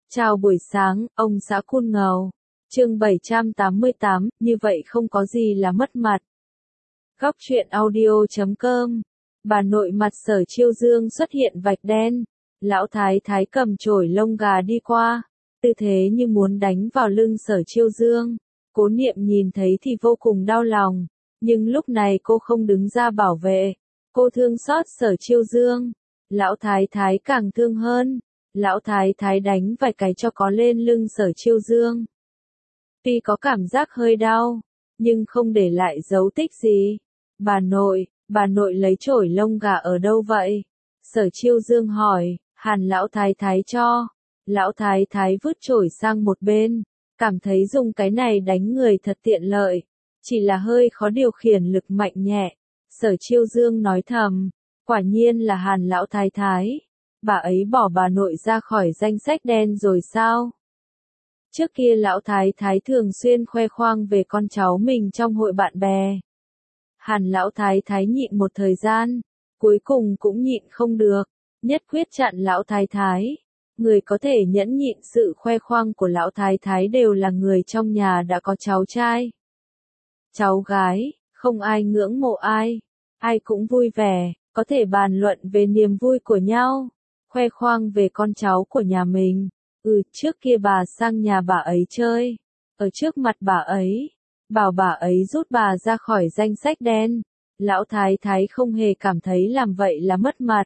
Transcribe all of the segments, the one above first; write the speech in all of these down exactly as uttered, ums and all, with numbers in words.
Chào buổi sáng, ông xã Cun Ngầu. Chương bảy trăm tám mươi tám, như vậy không có gì là mất mặt. Góc truyện audio chấm com. Bà nội mặt Sở Chiêu Dương xuất hiện vạch đen. Lão thái thái cầm chổi lông gà đi qua, tư thế như muốn đánh vào lưng Sở Chiêu Dương. Cố Niệm nhìn thấy thì vô cùng đau lòng, nhưng lúc này cô không đứng ra bảo vệ. Cô thương xót Sở Chiêu Dương. Lão thái thái càng thương hơn. Lão thái thái đánh vài cái cho có lên lưng Sở Chiêu Dương. Tuy có cảm giác hơi đau, nhưng không để lại dấu tích gì. Bà nội, bà nội lấy chổi lông gà ở đâu vậy? Sở Chiêu Dương hỏi. Hàn lão thái thái cho. Lão thái thái vứt chổi sang một bên, cảm thấy dùng cái này đánh người thật tiện lợi, chỉ là hơi khó điều khiển lực mạnh nhẹ. Sở Chiêu Dương nói thầm, quả nhiên là Hàn lão thái thái. Bà ấy bỏ bà nội ra khỏi danh sách đen rồi sao? Trước kia lão thái thái thường xuyên khoe khoang về con cháu mình trong hội bạn bè. Hàn lão thái thái nhịn một thời gian, cuối cùng cũng nhịn không được, nhất quyết chặn lão thái thái. Người có thể nhẫn nhịn sự khoe khoang của lão thái thái đều là người trong nhà đã có cháu trai, cháu gái, không ai ngưỡng mộ ai, ai cũng vui vẻ, có thể bàn luận về niềm vui của nhau, khoe khoang về con cháu của nhà mình. Ừ, trước kia bà sang nhà bà ấy chơi, ở trước mặt bà ấy, bảo bà ấy rút bà ra khỏi danh sách đen. Lão thái thái không hề cảm thấy làm vậy là mất mặt.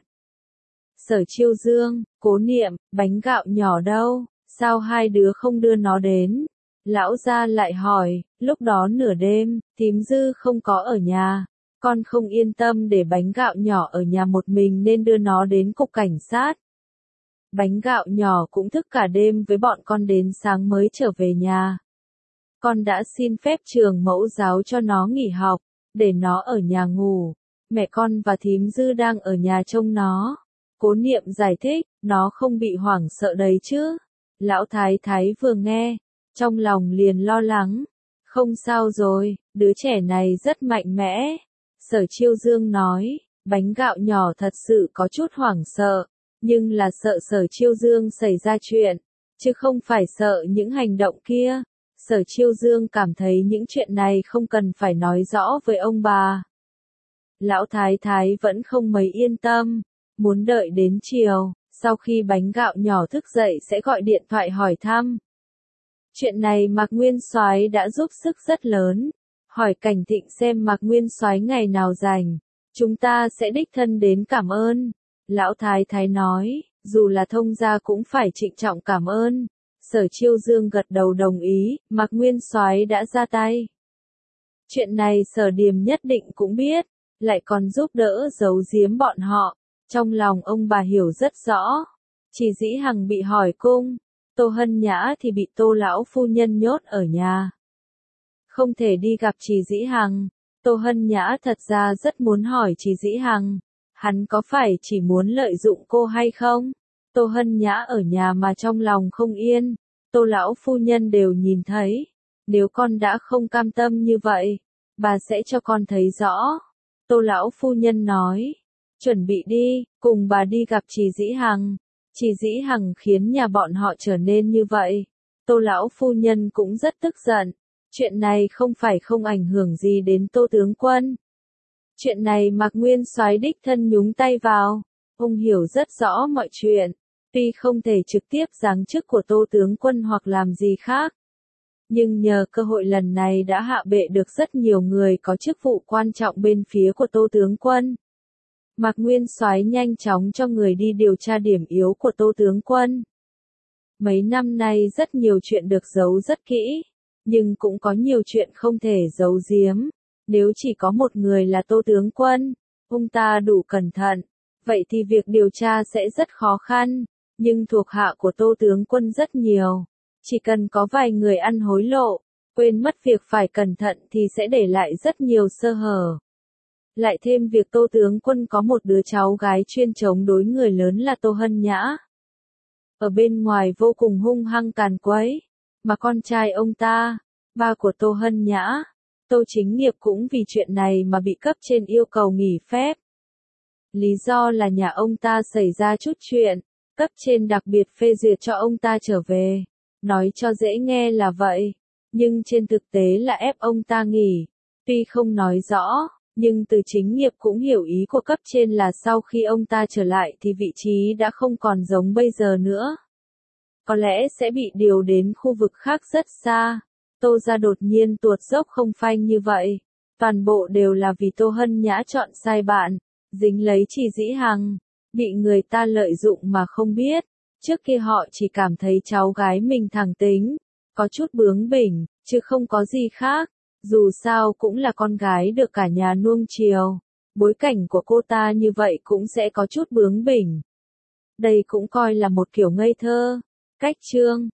Sở Chiêu Dương, Cố Niệm, bánh gạo nhỏ đâu, sao hai đứa không đưa nó đến? Lão gia lại hỏi. Lúc đó nửa đêm, thím Dư không có ở nhà, con không yên tâm để bánh gạo nhỏ ở nhà một mình nên đưa nó đến cục cảnh sát. Bánh gạo nhỏ cũng thức cả đêm với bọn con đến sáng mới trở về nhà. Con đã xin phép trường mẫu giáo cho nó nghỉ học, để nó ở nhà ngủ. Mẹ con và thím Dư đang ở nhà trông nó. Cố Niệm giải thích, nó không bị hoảng sợ đấy chứ. Lão thái thái vừa nghe, trong lòng liền lo lắng. Không sao rồi, đứa trẻ này rất mạnh mẽ. Sở Chiêu Dương nói, bánh gạo nhỏ thật sự có chút hoảng sợ, nhưng là sợ Sở Chiêu Dương xảy ra chuyện, chứ không phải sợ những hành động kia. Sở Chiêu Dương cảm thấy những chuyện này không cần phải nói rõ với ông bà. Lão thái thái vẫn không mấy yên tâm, muốn đợi đến chiều, sau khi bánh gạo nhỏ thức dậy sẽ gọi điện thoại hỏi thăm. Chuyện này Mạc Nguyên Soái đã giúp sức rất lớn, hỏi Cảnh Thịnh xem Mạc Nguyên Soái ngày nào rảnh, chúng ta sẽ đích thân đến cảm ơn. Lão thái thái nói, dù là thông gia cũng phải trịnh trọng cảm ơn. Sở Chiêu Dương gật đầu đồng ý, Mạc Nguyên Soái đã ra tay. Chuyện này Sở Điềm nhất định cũng biết, lại còn giúp đỡ giấu giếm bọn họ. Trong lòng ông bà hiểu rất rõ. Chỉ Dĩ Hằng bị hỏi cung, Tô Hân Nhã thì bị Tô lão phu nhân nhốt ở nhà, không thể đi gặp Chỉ Dĩ Hằng. Tô Hân Nhã thật ra rất muốn hỏi Chỉ Dĩ Hằng, hắn có phải chỉ muốn lợi dụng cô hay không? Tô Hân Nhã ở nhà mà trong lòng không yên, Tô lão phu nhân đều nhìn thấy. Nếu con đã không cam tâm như vậy, bà sẽ cho con thấy rõ. Tô lão phu nhân nói, chuẩn bị đi, cùng bà đi gặp Chỉ Dĩ Hằng. Chỉ Dĩ Hằng khiến nhà bọn họ trở nên như vậy. Tô lão phu nhân cũng rất tức giận. Chuyện này không phải không ảnh hưởng gì đến Tô tướng quân. Chuyện này Mạc Nguyên Soái đích thân nhúng tay vào. Ông hiểu rất rõ mọi chuyện. Tuy không thể trực tiếp giáng chức của Tô tướng quân hoặc làm gì khác, nhưng nhờ cơ hội lần này đã hạ bệ được rất nhiều người có chức vụ quan trọng bên phía của Tô tướng quân. Mạc Nguyên Soái nhanh chóng cho người đi điều tra điểm yếu của Tô tướng quân. Mấy năm nay rất nhiều chuyện được giấu rất kỹ, nhưng cũng có nhiều chuyện không thể giấu giếm. Nếu chỉ có một người là Tô tướng quân, ông ta đủ cẩn thận, vậy thì việc điều tra sẽ rất khó khăn. Nhưng thuộc hạ của Tô tướng quân rất nhiều, chỉ cần có vài người ăn hối lộ, quên mất việc phải cẩn thận thì sẽ để lại rất nhiều sơ hở. Lại thêm việc Tô tướng quân có một đứa cháu gái chuyên chống đối người lớn là Tô Hân Nhã. Ở bên ngoài vô cùng hung hăng càn quấy, mà con trai ông ta, ba của Tô Hân Nhã, Tô Chính Nghiệp cũng vì chuyện này mà bị cấp trên yêu cầu nghỉ phép. Lý do là nhà ông ta xảy ra chút chuyện, Cấp trên đặc biệt phê duyệt cho ông ta trở về. Nói cho dễ nghe là vậy, nhưng trên thực tế là ép ông ta nghỉ. Tuy không nói rõ, nhưng từ chính nghiệp cũng hiểu ý của cấp trên là sau khi ông ta trở lại thì vị trí đã không còn giống bây giờ nữa. Có lẽ sẽ bị điều đến khu vực khác rất xa. Tô gia đột nhiên tuột dốc không phanh như vậy. Toàn bộ đều là vì Tô Hân Nhã chọn sai bạn, dính lấy Chỉ Dĩ Hằng, bị người ta lợi dụng mà không biết. Trước kia họ chỉ cảm thấy cháu gái mình thẳng tính, có chút bướng bỉnh, chứ không có gì khác. Dù sao cũng là con gái được cả nhà nuông chiều. Bối cảnh của cô ta như vậy cũng sẽ có chút bướng bỉnh. Đây cũng coi là một kiểu ngây thơ. Cách chương